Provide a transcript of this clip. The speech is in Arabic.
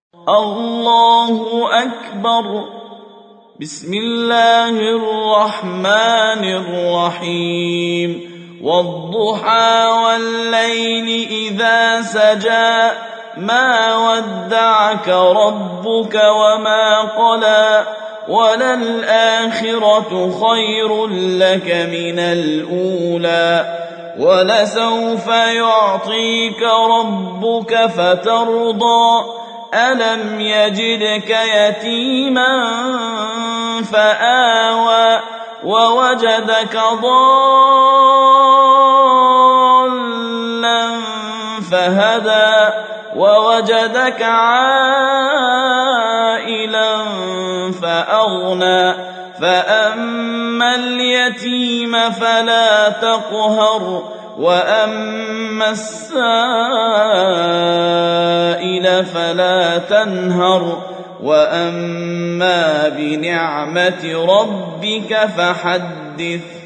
الله أكبر. بسم الله الرحمن الرحيم. والضحى والليل إذا سجى ما ودعك ربك وما قلى وللآخرة خير لك من الأولى ولسوف يعطيك ربك فترضى ألم يجدك يتيما فآوى ووجدك ضالا فهدى ووجدك عائلا فأغنى فأما اليتيم فلا تقهر وأما السائل فلا تنهر وأما بنعمة ربك فحدث.